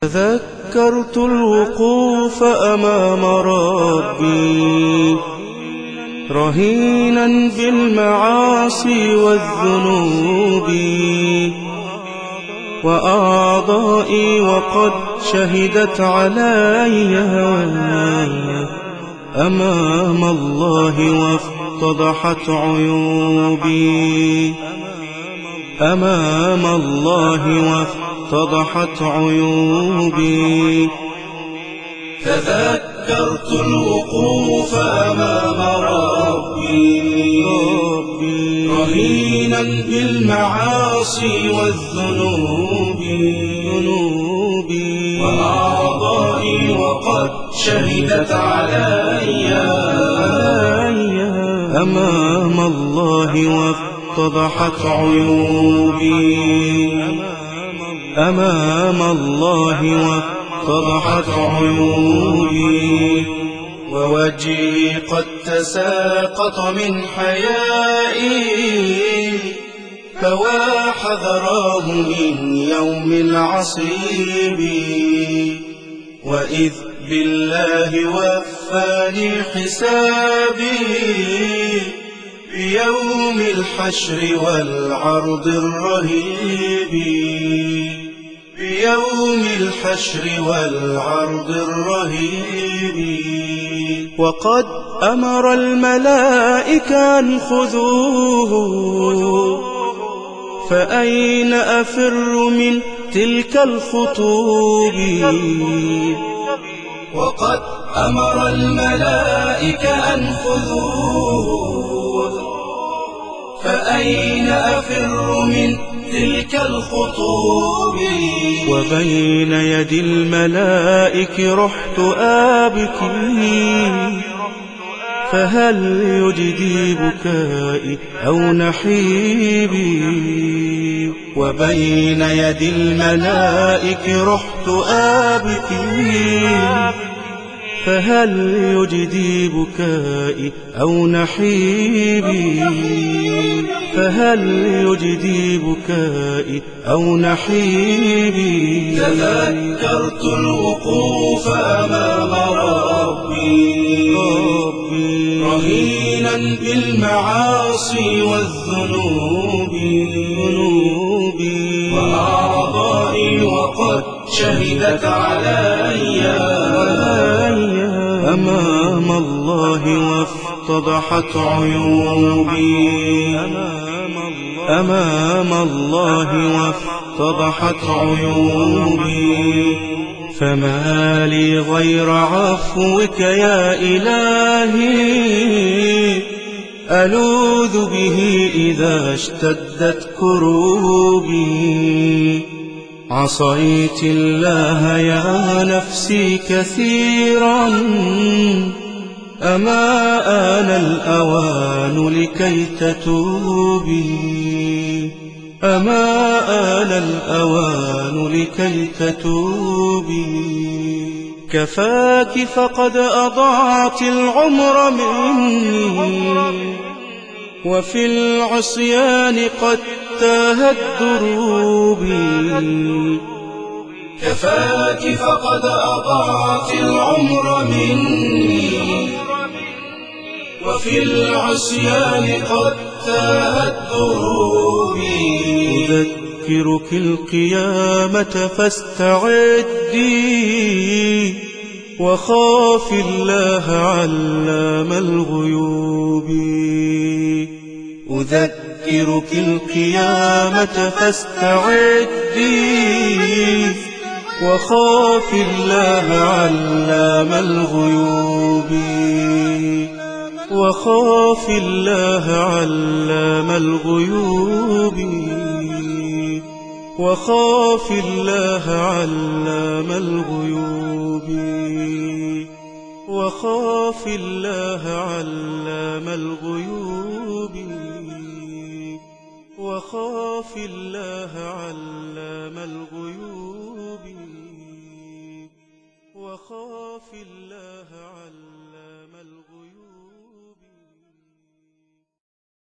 تذكرت الوقوف أمام ربي رهينا بالمعاصي والذنوب، وأعضائي وقد شهدت علي أمام الله وافتضحت عيوبي، أمام الله وافتضحت عيوبي. تذكرت الوقوف أمام ربي رهينا بالمعاصي والذنوب، وأعضائي وقد شهدت علي أمام الله وافتضحت عيوبي، أمام الله وافتضحت عيوبي. ووجهي قد تساقط من حيائي، فوا حذراه من يوم العصيب، وإذ بالله وفاني حسابي بيوم الحشر والعرض الرهيب، بيوم الحشر والعرض الرهيب. وقد أمر الملائكة أن خذوه، فأين أفر من تلك الخطوب؟ وقد أمر الملائكة أن خذوه، فأين أفر من تلك الخطوب؟ وبين يدي الملائك رحت آبكي، فهل يجدي بكائي أو نحيبي؟ وبين يدي الملائك رحت آبكي، فهل يجدي بكائي أو نحيبي؟ فهل يجدي بكائي أو نحيبي؟ تذكرت الوقوف أمام ربي رهينا بالمعاصي والذنوب، وأعضائي وقد شهدت علي أمام الله وافتضحت عيوبي، أمام الله وافتضحت عيوبي. فما لي غير عفوك يا إلهي، ألوذ به إذا اشتدت كروبي. عصيت الله يا نفسي كثيرا، أما آن الأوان لكي تتوبي، أما آن الأوان لكي تتوبي. كفاك فقد أضعت العمر مني، وفي العصيان قد تاهت دروبي. كفاك فقد أضعت العمر مني، وفي العصيان قد تاهت دروبي. أذكرك القيامة فاستعدي، وخاف الله علام الغيوب. أذكرك القيامة فاستعدي، وخاف الله علام الغيوب. وخاف الله علام الغيوب. وخاف الله علام الغيوب. وخاف الله علام الغيوب. وخاف الله علام الغيوب. وخاف الله علام